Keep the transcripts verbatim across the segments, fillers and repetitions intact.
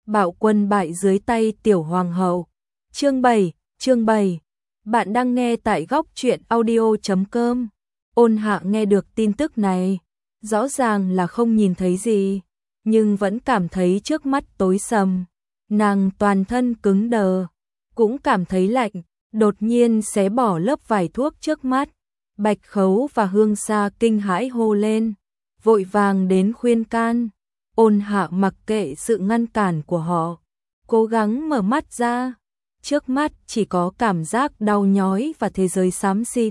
Bạo quân bại dưới tay tiểu hoàng hậu. Chương bảy, chương bảy. Bạn đang nghe tại góc truyện audio chấm com. Ôn Hạ nghe được tin tức này, rõ ràng là không nhìn thấy gì, nhưng vẫn cảm thấy trước mắt tối sầm. Nàng toàn thân cứng đờ, cũng cảm thấy lạnh, đột nhiên xé bỏ lớp vải thuốc trước mắt. Bạch Khấu và Hương Sa kinh hãi hô lên, vội vàng đến khuyên can. Ôn Hạ mặc kệ sự ngăn cản của họ, cố gắng mở mắt ra. Trước mắt chỉ có cảm giác đau nhói và thế giới xám xịt.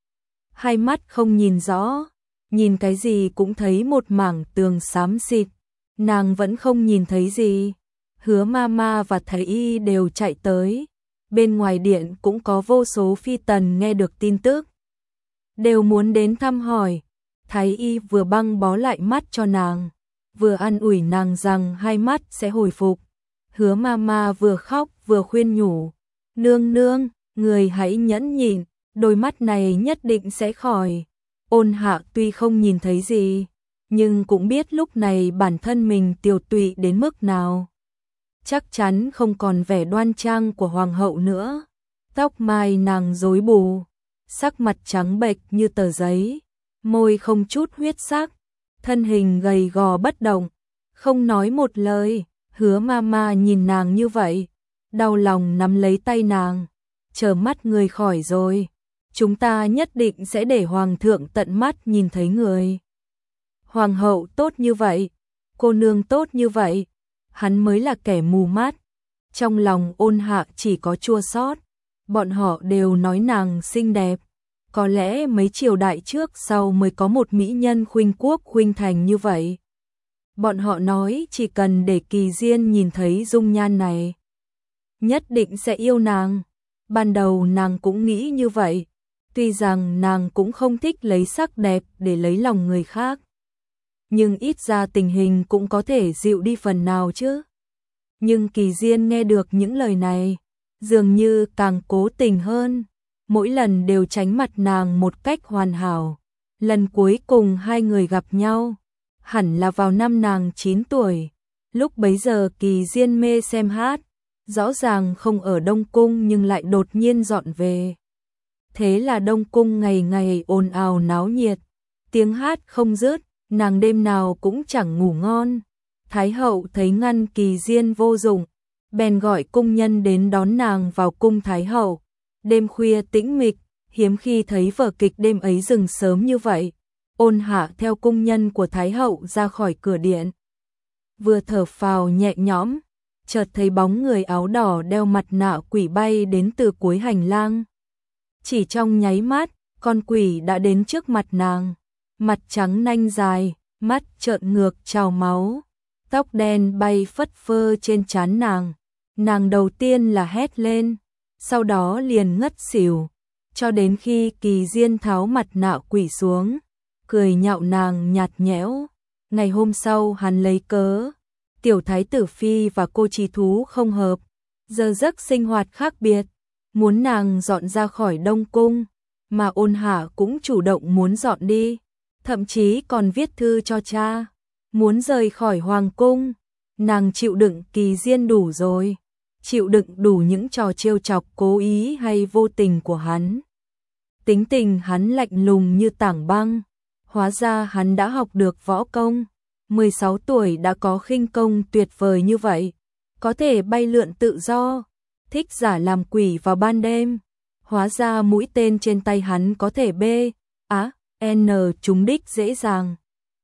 Hai mắt không nhìn rõ, nhìn cái gì cũng thấy một mảng tường xám xịt. Nàng vẫn không nhìn thấy gì. Hứa Mama và Thái Y đều chạy tới. Bên ngoài điện cũng có vô số phi tần nghe được tin tức, đều muốn đến thăm hỏi. Thái Y vừa băng bó lại mắt cho nàng, vừa an ủi nàng rằng hai mắt sẽ hồi phục. Hứa Mama vừa khóc vừa khuyên nhủ, nương nương, người hãy nhẫn nhịn, đôi mắt này nhất định sẽ khỏi. Ôn Hạ tuy không nhìn thấy gì, nhưng cũng biết lúc này bản thân mình tiều tụy đến mức nào. Chắc chắn không còn vẻ đoan trang của hoàng hậu nữa. Tóc mai nàng rối bù, sắc mặt trắng bệch như tờ giấy, môi không chút huyết sắc, thân hình gầy gò bất động, không nói một lời. Hứa Mama nhìn nàng như vậy, đau lòng nắm lấy tay nàng, chờ mắt người khỏi rồi, chúng ta nhất định sẽ để hoàng thượng tận mắt nhìn thấy người. Hoàng hậu tốt như vậy, cô nương tốt như vậy, hắn mới là kẻ mù mắt. Trong lòng Ôn Hạ chỉ có chua xót, bọn họ đều nói nàng xinh đẹp, có lẽ mấy triều đại trước sau mới có một mỹ nhân khuynh quốc khuynh thành như vậy. Bọn họ nói chỉ cần để Kỳ Diên nhìn thấy dung nhan này, nhất định sẽ yêu nàng. Ban đầu nàng cũng nghĩ như vậy, tuy rằng nàng cũng không thích lấy sắc đẹp để lấy lòng người khác, nhưng ít ra tình hình cũng có thể dịu đi phần nào chứ. Nhưng Kỳ Diên nghe được những lời này, dường như càng cố tình hơn, mỗi lần đều tránh mặt nàng một cách hoàn hảo. Lần cuối cùng hai người gặp nhau, hẳn là vào năm nàng chín tuổi. Lúc bấy giờ Kỳ Diên mê xem hát, rõ ràng không ở Đông Cung nhưng lại đột nhiên dọn về. Thế là Đông Cung ngày ngày ồn ào náo nhiệt, tiếng hát không dứt, nàng đêm nào cũng chẳng ngủ ngon. Thái hậu thấy ngăn Kỳ Diên vô dụng, bèn gọi cung nhân đến đón nàng vào cung Thái hậu. Đêm khuya tĩnh mịch, hiếm khi thấy vở kịch đêm ấy dừng sớm như vậy. Ôn Hạ theo cung nhân của Thái hậu ra khỏi cửa điện, vừa thở phào nhẹ nhõm, chợt thấy bóng người áo đỏ đeo mặt nạ quỷ bay đến từ cuối hành lang. Chỉ trong nháy mắt, con quỷ đã đến trước mặt nàng, mặt trắng nanh dài, mắt trợn ngược trào máu, tóc đen bay phất phơ trên trán nàng. Nàng đầu tiên là hét lên, sau đó liền ngất xỉu, cho đến khi Kỳ Diên tháo mặt nạ quỷ xuống, cười nhạo nàng nhạt nhẽo. Ngày hôm sau hắn lấy cớ tiểu thái tử phi và cô trí thú không hợp, giờ giấc sinh hoạt khác biệt, muốn nàng dọn ra khỏi Đông Cung, mà Ôn Hạ cũng chủ động muốn dọn đi, thậm chí còn viết thư cho cha, muốn rời khỏi hoàng cung. Nàng chịu đựng Kỳ Diên đủ rồi, chịu đựng đủ những trò trêu chọc cố ý hay vô tình của hắn. Tính tình hắn lạnh lùng như tảng băng, hóa ra hắn đã học được võ công, mười sáu tuổi đã có khinh công tuyệt vời như vậy, có thể bay lượn tự do, thích giả làm quỷ vào ban đêm. Hóa ra mũi tên trên tay hắn có thể B, á, N trúng đích dễ dàng,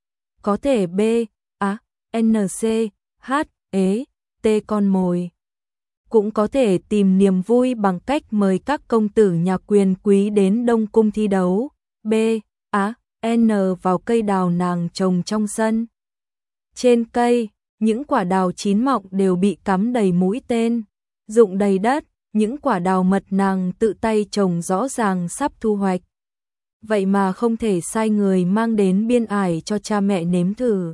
có thể B, á, N C, H, ế, T con mồi. Cũng có thể tìm niềm vui bằng cách mời các công tử nhà quyền quý đến Đông Cung thi đấu. B, á, N vào cây đào nàng trồng trong sân. Trên cây, những quả đào chín mọng đều bị cắm đầy mũi tên, rụng đầy đất, những quả đào mật nàng tự tay trồng rõ ràng sắp thu hoạch. Vậy mà không thể sai người mang đến biên ải cho cha mẹ nếm thử.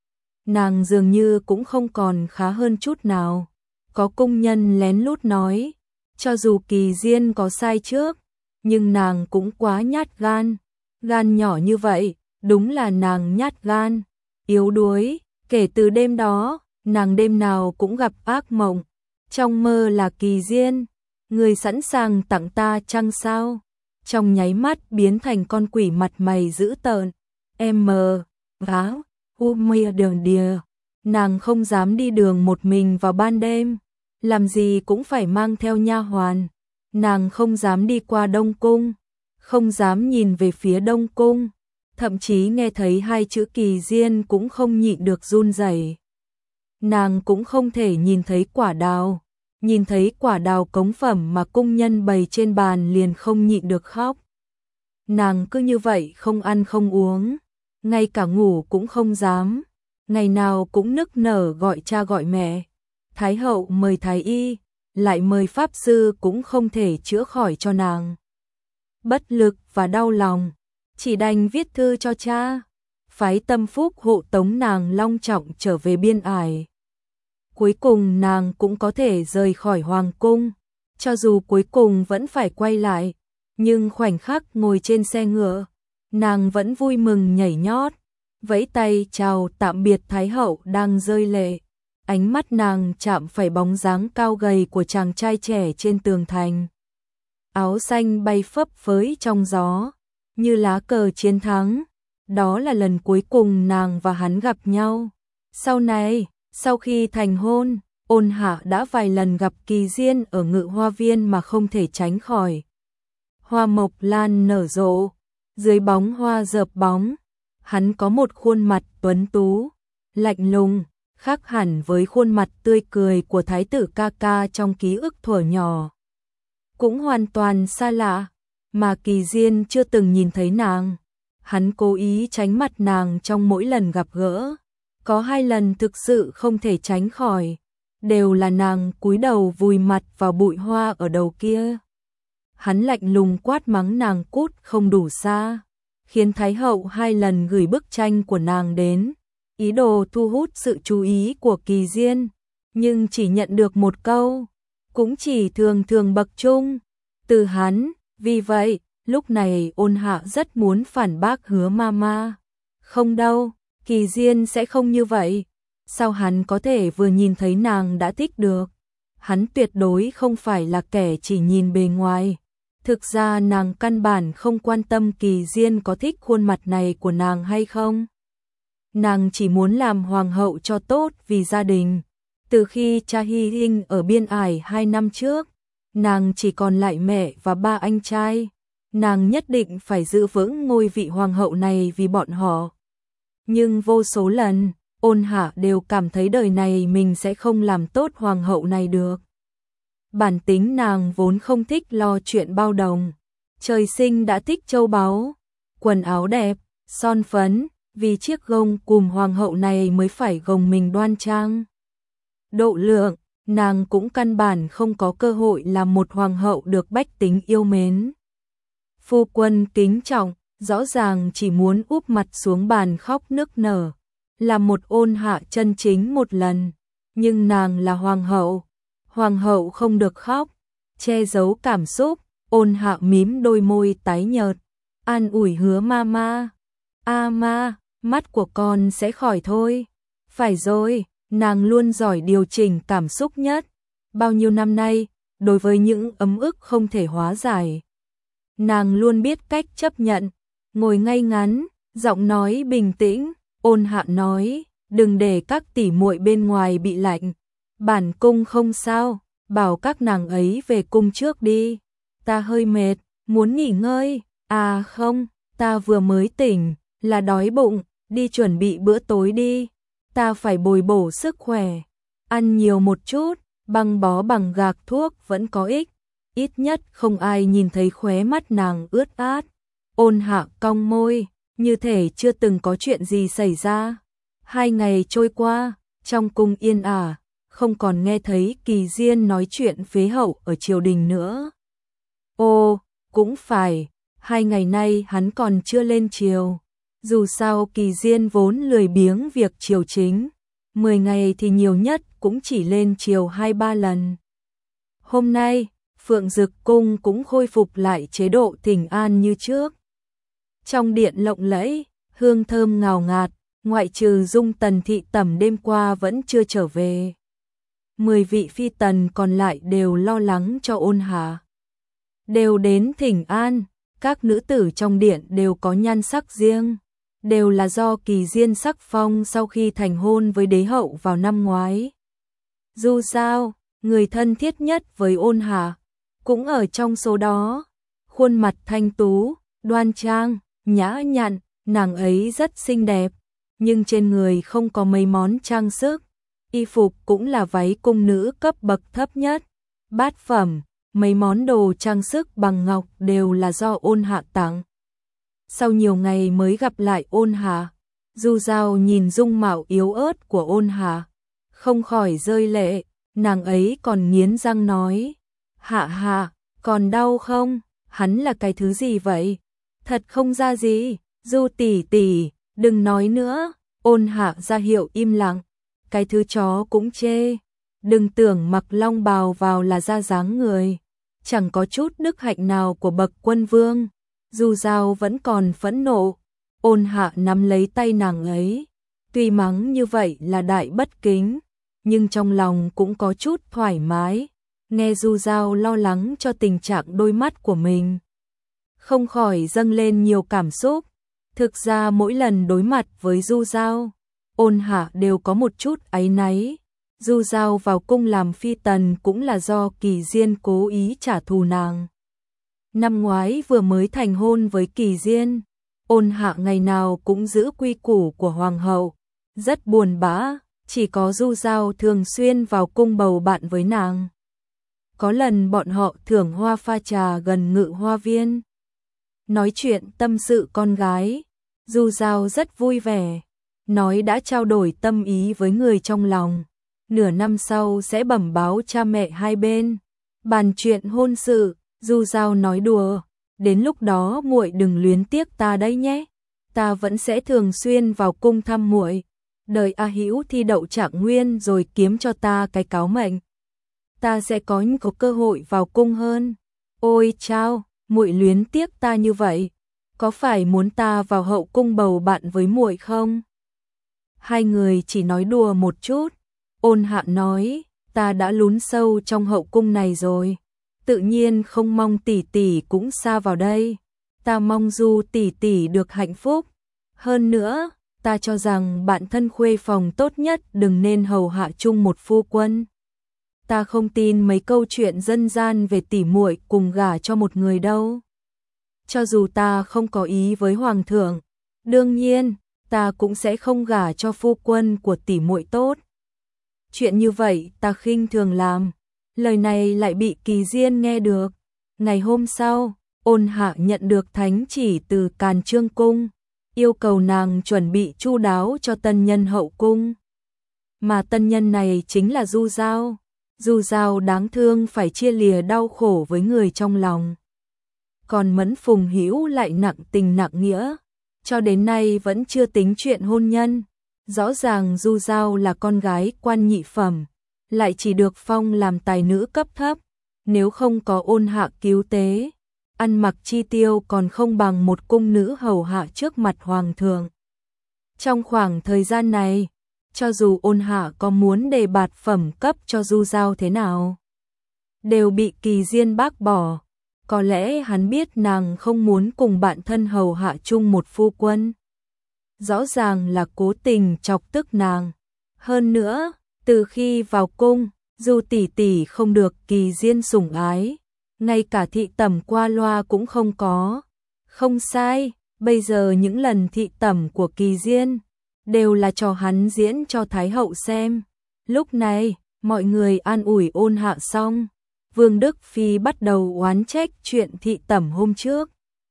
Nàng dường như cũng không còn khá hơn chút nào. Có cung nhân lén lút nói, cho dù Kỳ Diên có sai trước, nhưng nàng cũng quá nhát gan. Gan nhỏ như vậy, đúng là nàng nhát gan, yếu đuối. Kể từ đêm đó, nàng đêm nào cũng gặp ác mộng, trong mơ là Kỳ Diên, người sẵn sàng tặng ta chăng sao? Trong nháy mắt biến thành con quỷ mặt mày dữ tợn. Em mờ, váo, u mưa đường đìa. Nàng không dám đi đường một mình vào ban đêm, làm gì cũng phải mang theo nha hoàn. Nàng không dám đi qua Đông Cung, không dám nhìn về phía Đông Cung, thậm chí nghe thấy hai chữ Kỳ Diên cũng không nhịn được run rẩy. Nàng cũng không thể nhìn thấy quả đào, nhìn thấy quả đào cống phẩm mà cung nhân bày trên bàn liền không nhịn được khóc. Nàng cứ như vậy không ăn không uống, ngay cả ngủ cũng không dám, ngày nào cũng nức nở gọi cha gọi mẹ. Thái hậu mời thái y, lại mời pháp sư cũng không thể chữa khỏi cho nàng. Bất lực và đau lòng, chỉ đành viết thư cho cha, phái Tâm Phúc hộ tống nàng long trọng trở về biên ải. Cuối cùng nàng cũng có thể rời khỏi hoàng cung, cho dù cuối cùng vẫn phải quay lại, nhưng khoảnh khắc ngồi trên xe ngựa, nàng vẫn vui mừng nhảy nhót, vẫy tay chào tạm biệt Thái hậu đang rơi lệ. Ánh mắt nàng chạm phải bóng dáng cao gầy của chàng trai trẻ trên tường thành. Áo xanh bay phấp phới trong gió, như lá cờ chiến thắng. Đó là lần cuối cùng nàng và hắn gặp nhau. Sau này, sau khi thành hôn, Ôn Hạ đã vài lần gặp Kỳ Diên ở Ngự Hoa Viên mà không thể tránh khỏi. Hoa mộc lan nở rộ, dưới bóng hoa rợp bóng, hắn có một khuôn mặt tuấn tú, lạnh lùng, khác hẳn với khuôn mặt tươi cười của thái tử ca ca trong ký ức thuở nhỏ. Cũng hoàn toàn xa lạ, mà Kỳ Diên chưa từng nhìn thấy nàng. Hắn cố ý tránh mặt nàng trong mỗi lần gặp gỡ. Có hai lần thực sự không thể tránh khỏi, đều là nàng cúi đầu vùi mặt vào bụi hoa ở đầu kia. Hắn lạnh lùng quát mắng nàng cút không đủ xa, khiến Thái hậu hai lần gửi bức tranh của nàng đến, ý đồ thu hút sự chú ý của Kỳ Diên, nhưng chỉ nhận được một câu, cũng chỉ thường thường bậc trung, từ hắn. Vì vậy, lúc này Ôn Hạ rất muốn phản bác Hứa Mama. Không đâu, Kỳ Diên sẽ không như vậy. Sao hắn có thể vừa nhìn thấy nàng đã thích được? Hắn tuyệt đối không phải là kẻ chỉ nhìn bề ngoài. Thực ra nàng căn bản không quan tâm Kỳ Diên có thích khuôn mặt này của nàng hay không. Nàng chỉ muốn làm hoàng hậu cho tốt vì gia đình. Từ khi cha Hy Hinh ở biên ải hai năm trước, nàng chỉ còn lại mẹ và ba anh trai. Nàng nhất định phải giữ vững ngôi vị hoàng hậu này vì bọn họ. Nhưng vô số lần, Ôn Hạ đều cảm thấy đời này mình sẽ không làm tốt hoàng hậu này được. Bản tính nàng vốn không thích lo chuyện bao đồng. Trời sinh đã thích châu báu, quần áo đẹp, son phấn, vì chiếc gông cùm hoàng hậu này mới phải gồng mình đoan trang. Độ lượng, nàng cũng căn bản không có cơ hội làm một hoàng hậu được bách tính yêu mến. Phu quân kính trọng, rõ ràng chỉ muốn úp mặt xuống bàn khóc nức nở, là một Ôn Hạ chân chính một lần. Nhưng nàng là hoàng hậu, hoàng hậu không được khóc, che giấu cảm xúc. Ôn Hạ mím đôi môi tái nhợt, an ủi Hứa Mama. A ma, mắt của con sẽ khỏi thôi. Phải rồi, nàng luôn giỏi điều chỉnh cảm xúc nhất. Bao nhiêu năm nay, đối với những ấm ức không thể hóa giải, nàng luôn biết cách chấp nhận, ngồi ngay ngắn, giọng nói bình tĩnh. Ôn Hạ nói, đừng để các tỷ muội bên ngoài bị lạnh. Bản cung không sao, bảo các nàng ấy về cung trước đi. Ta hơi mệt, muốn nghỉ ngơi. À không, ta vừa mới tỉnh, là đói bụng, đi chuẩn bị bữa tối đi. Ta phải bồi bổ sức khỏe, ăn nhiều một chút, băng bó bằng gạc thuốc vẫn có ích. Ít nhất không ai nhìn thấy khóe mắt nàng ướt át. Ôn Hạ cong môi, như thể chưa từng có chuyện gì xảy ra. Hai ngày trôi qua, trong cung yên ả, không còn nghe thấy Kỳ Diên nói chuyện phế hậu ở triều đình nữa. Ô, cũng phải, hai ngày nay hắn còn chưa lên triều. Dù sao Kỳ Diên vốn lười biếng việc triều chính, mười ngày thì nhiều nhất cũng chỉ lên triều hai ba lần. Hôm nay, Phượng Dực Cung cũng khôi phục lại chế độ thỉnh an như trước. Trong điện lộng lẫy, hương thơm ngào ngạt, ngoại trừ Dung Tần thị tẩm đêm qua vẫn chưa trở về. Mười vị phi tần còn lại đều lo lắng cho Ôn Hà. Đều đến thỉnh an, các nữ tử trong điện đều có nhan sắc riêng, đều là do Kỳ Diên sắc phong sau khi thành hôn với đế hậu vào năm ngoái. Dù sao, người thân thiết nhất với Ôn Hà cũng ở trong số đó. Khuôn mặt thanh tú, đoan trang, nhã nhặn, nàng ấy rất xinh đẹp, nhưng trên người không có mấy món trang sức, y phục cũng là váy cung nữ cấp bậc thấp nhất, bát phẩm, mấy món đồ trang sức bằng ngọc đều là do Ôn Hạ tặng. Sau nhiều ngày mới gặp lại Ôn Hà, Du Dao nhìn dung mạo yếu ớt của Ôn Hà, không khỏi rơi lệ, nàng ấy còn nghiến răng nói: "Hạ Hạ, còn đau không? Hắn là cái thứ gì vậy? Thật không ra gì, Du tỷ tỷ, đừng nói nữa." Ôn Hạ ra hiệu im lặng, cái thứ chó cũng chê, đừng tưởng mặc long bào vào là ra dáng người, chẳng có chút đức hạnh nào của bậc quân vương. Du Dao vẫn còn phẫn nộ, Ôn Hạ nắm lấy tay nàng ấy, tuy mắng như vậy là đại bất kính, nhưng trong lòng cũng có chút thoải mái, nghe Du Dao lo lắng cho tình trạng đôi mắt của mình, không khỏi dâng lên nhiều cảm xúc. Thực ra mỗi lần đối mặt với Du Dao, Ôn Hạ đều có một chút áy náy. Du Dao vào cung làm phi tần cũng là do Kỳ Diên cố ý trả thù nàng. Năm ngoái vừa mới thành hôn với Kỳ Diên, Ôn Hạ ngày nào cũng giữ quy củ của hoàng hậu, rất buồn bã, chỉ có Du Dao thường xuyên vào cung bầu bạn với nàng. Có lần bọn họ thưởng hoa pha trà gần Ngự Hoa Viên, nói chuyện tâm sự con gái, Du Dao rất vui vẻ, nói đã trao đổi tâm ý với người trong lòng, nửa năm sau sẽ bẩm báo cha mẹ hai bên, bàn chuyện hôn sự. Du Dao nói đùa, đến lúc đó muội đừng luyến tiếc ta đấy nhé, ta vẫn sẽ thường xuyên vào cung thăm muội, đợi A Hữu thi đậu trạng nguyên rồi kiếm cho ta cái cáo mệnh, ta sẽ có có cơ hội vào cung hơn. Ôi chao, muội luyến tiếc ta như vậy, có phải muốn ta vào hậu cung bầu bạn với muội không? Hai người chỉ nói đùa một chút. Ôn Hạ nói, ta đã lún sâu trong hậu cung này rồi, tự nhiên không mong tỷ tỷ cũng xa vào đây, ta mong Du tỷ tỷ được hạnh phúc. Hơn nữa, ta cho rằng bạn thân khuê phòng tốt nhất đừng nên hầu hạ chung một phu quân. Ta không tin mấy câu chuyện dân gian về tỉ muội cùng gả cho một người đâu. Cho dù ta không có ý với hoàng thượng, đương nhiên, ta cũng sẽ không gả cho phu quân của tỉ muội tốt. Chuyện như vậy ta khinh thường làm. Lời này lại bị Kỳ Diên nghe được. Ngày hôm sau, Ôn Hạ nhận được thánh chỉ từ Càn Trương cung, yêu cầu nàng chuẩn bị chu đáo cho tân nhân hậu cung. Mà tân nhân này chính là Du Dao. Du Dao đáng thương phải chia lìa đau khổ với người trong lòng. Còn Mẫn Phùng Hữu lại nặng tình nặng nghĩa, cho đến nay vẫn chưa tính chuyện hôn nhân. Rõ ràng Du Dao là con gái quan nhị phẩm, lại chỉ được phong làm tài nữ cấp thấp, nếu không có Ôn Hạ cứu tế, ăn mặc chi tiêu còn không bằng một cung nữ hầu hạ trước mặt hoàng thượng. Trong khoảng thời gian này, cho dù Ôn Hạ có muốn đề bạt phẩm cấp cho Du Dao thế nào, đều bị Kỳ Diên bác bỏ. Có lẽ hắn biết nàng không muốn cùng bạn thân hầu hạ chung một phu quân. Rõ ràng là cố tình chọc tức nàng. Hơn nữa, từ khi vào cung, Du tỷ tỷ không được Kỳ Diên sủng ái, ngay cả thị tẩm qua loa cũng không có. Không sai, bây giờ những lần thị tẩm của Kỳ Diên đều là cho hắn diễn cho Thái hậu xem. Lúc này, mọi người an ủi Ôn Hạ xong, Vương Đức Phi bắt đầu oán trách chuyện thị tẩm hôm trước.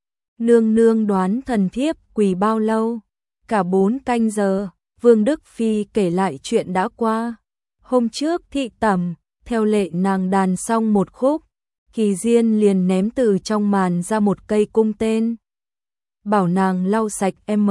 Nương nương đoán thần thiếp quỳ bao lâu? Cả bốn canh giờ. Vương Đức Phi kể lại chuyện đã qua. Hôm trước thị tẩm, theo lệ nàng đàn xong một khúc, Kỳ Diên liền ném từ trong màn ra một cây cung tên, bảo nàng lau sạch m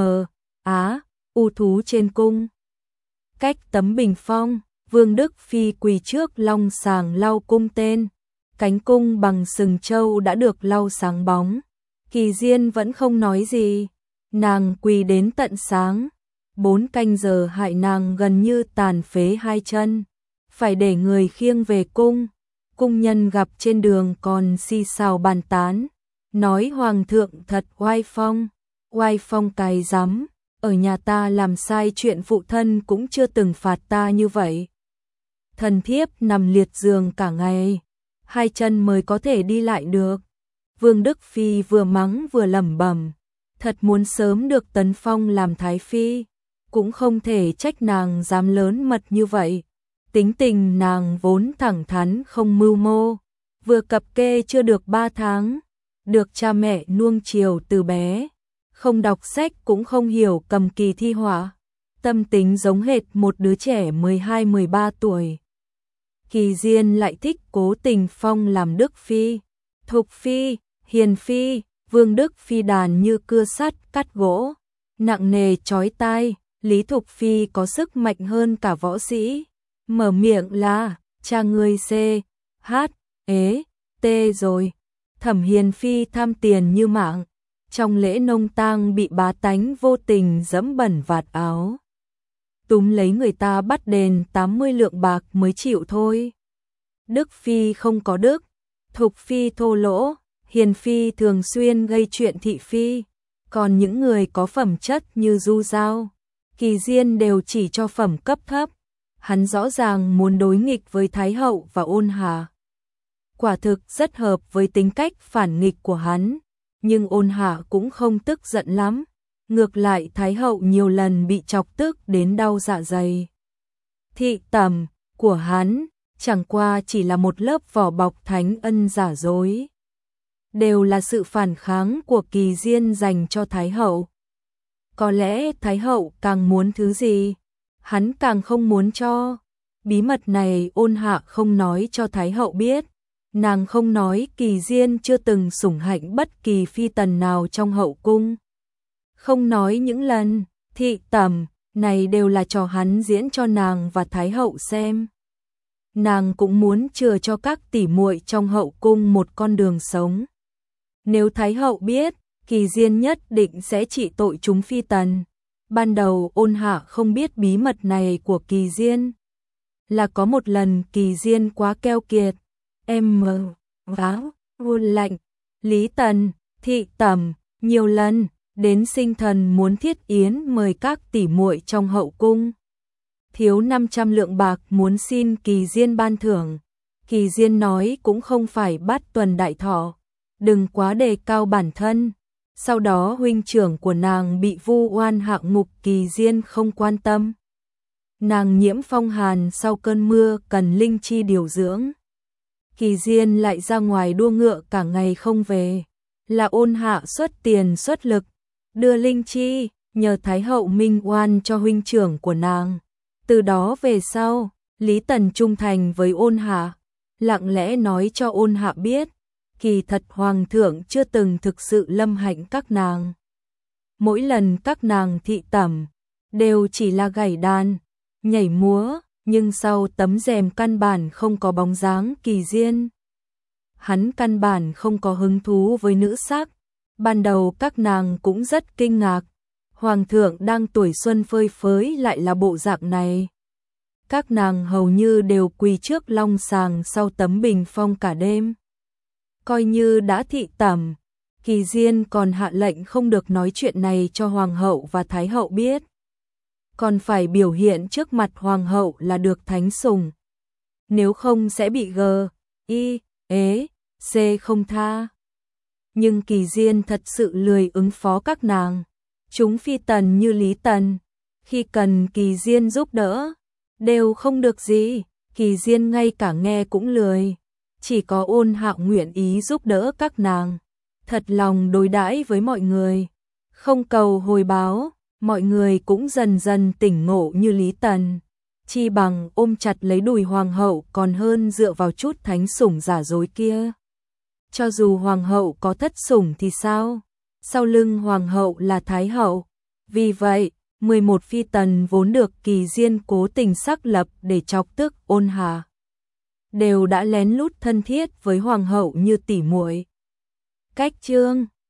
á u thú trên cung. Cách tấm bình phong, Vương Đức Phi quỳ trước long sàng lau cung tên, cánh cung bằng sừng trâu đã được lau sáng bóng. Kỳ Diên vẫn không nói gì, nàng quỳ đến tận sáng, bốn canh giờ hại nàng gần như tàn phế hai chân, phải để người khiêng về cung. Cung nhân gặp trên đường còn xì xào bàn tán, nói hoàng thượng thật oai phong, oai phong cái rắm, ở nhà ta làm sai chuyện phụ thân cũng chưa từng phạt ta như vậy. Thần thiếp nằm liệt giường cả ngày, hai chân mới có thể đi lại được. Vương Đức Phi vừa mắng vừa lẩm bẩm, thật muốn sớm được tấn phong làm thái phi, cũng không thể trách nàng dám lớn mật như vậy. Tính tình nàng vốn thẳng thắn không mưu mô, vừa cập kê chưa được ba tháng, được cha mẹ nuông chiều từ bé, không đọc sách cũng không hiểu cầm kỳ thi họa, tâm tính giống hệt một đứa trẻ mười hai mười ba tuổi. Kỳ Diên lại thích cố tình phong làm Đức Phi, Thục Phi, Hiền Phi, Vương Đức Phi đàn như cưa sắt cắt gỗ, nặng nề chói tai. Lý Thục Phi có sức mạnh hơn cả võ sĩ, mở miệng là cha ngươi C, H, ế, T rồi. Thẩm Hiền Phi tham tiền như mạng, trong lễ nông tang bị bá tánh vô tình dẫm bẩn vạt áo, túm lấy người ta bắt đền tám mươi lượng bạc mới chịu thôi. Đức Phi không có đức, Thục Phi thô lỗ, Hiền Phi thường xuyên gây chuyện thị phi, còn những người có phẩm chất như Du Giao, Kỳ Diên đều chỉ cho phẩm cấp thấp. Hắn rõ ràng muốn đối nghịch với Thái Hậu và Ôn Hà. Quả thực rất hợp với tính cách phản nghịch của hắn, nhưng Ôn Hà cũng không tức giận lắm. Ngược lại Thái Hậu nhiều lần bị chọc tức đến đau dạ dày. Thị tẩm của hắn chẳng qua chỉ là một lớp vỏ bọc thánh ân giả dối. Đều là sự phản kháng của Kỳ Diên dành cho Thái Hậu. Có lẽ Thái Hậu càng muốn thứ gì, hắn càng không muốn cho. Bí mật này Ôn Hạ không nói cho Thái Hậu biết. Nàng không nói Kỳ Diên chưa từng sủng hạnh bất kỳ phi tần nào trong hậu cung. Không nói những lần thị tẩm này đều là trò hắn diễn cho nàng và Thái Hậu xem. Nàng cũng muốn chừa cho các tỷ muội trong hậu cung một con đường sống. Nếu Thái Hậu biết, Kỳ Diên nhất định sẽ trị tội chúng phi tần. Ban đầu Ôn Hạ không biết bí mật này của Kỳ Diên. Là có một lần Kỳ Diên quá keo kiệt. Em mờ, váo, vun lạnh, Lý Tần, thị tẩm, nhiều lần, đến sinh thần muốn thiết yến mời các tỷ muội trong hậu cung. Thiếu năm trăm lượng bạc muốn xin Kỳ Diên ban thưởng. Kỳ Diên nói cũng không phải bắt tuần đại thọ, đừng quá đề cao bản thân. Sau đó huynh trưởng của nàng bị vu oan hạ ngục, Kỳ Diên không quan tâm. Nàng nhiễm phong hàn sau cơn mưa cần linh chi điều dưỡng. Kỳ Diên lại ra ngoài đua ngựa cả ngày không về. Là Ôn Hạ xuất tiền xuất lực, đưa linh chi, nhờ Thái Hậu minh oan cho huynh trưởng của nàng. Từ đó về sau, Lý Tần trung thành với Ôn Hạ, lặng lẽ nói cho Ôn Hạ biết, kỳ thật Hoàng thượng chưa từng thực sự lâm hạnh các nàng. Mỗi lần các nàng thị tẩm, đều chỉ là gảy đàn, nhảy múa, nhưng sau tấm rèm căn bản không có bóng dáng Kỳ Diên. Hắn căn bản không có hứng thú với nữ sắc. Ban đầu các nàng cũng rất kinh ngạc, Hoàng thượng đang tuổi xuân phơi phới lại là bộ dạng này. Các nàng hầu như đều quỳ trước long sàng sau tấm bình phong cả đêm. Coi như đã thị tẩm, Kỳ Diên còn hạ lệnh không được nói chuyện này cho Hoàng hậu và Thái hậu biết. Còn phải biểu hiện trước mặt Hoàng hậu là được thánh sủng. Nếu không sẽ bị gờ, y, ế, c không tha. Nhưng Kỳ Diên thật sự lười ứng phó các nàng. Chúng phi tần như Lý Tần, khi cần Kỳ Diên giúp đỡ, đều không được gì. Kỳ Diên ngay cả nghe cũng lười. Chỉ có Ôn Hạ nguyện ý giúp đỡ các nàng, thật lòng đối đãi với mọi người, không cầu hồi báo. Mọi người cũng dần dần tỉnh ngộ như Lý Tần, chi bằng ôm chặt lấy đùi Hoàng hậu còn hơn dựa vào chút thánh sủng giả dối kia. Cho dù Hoàng hậu có thất sủng thì sao? Sau lưng Hoàng hậu là Thái hậu. Vì vậy, mười một phi tần vốn được Kỳ Diên cố tình xác lập để chọc tức Ôn Hạ, đều đã lén lút thân thiết với Hoàng hậu như tỉ muội. Cách chương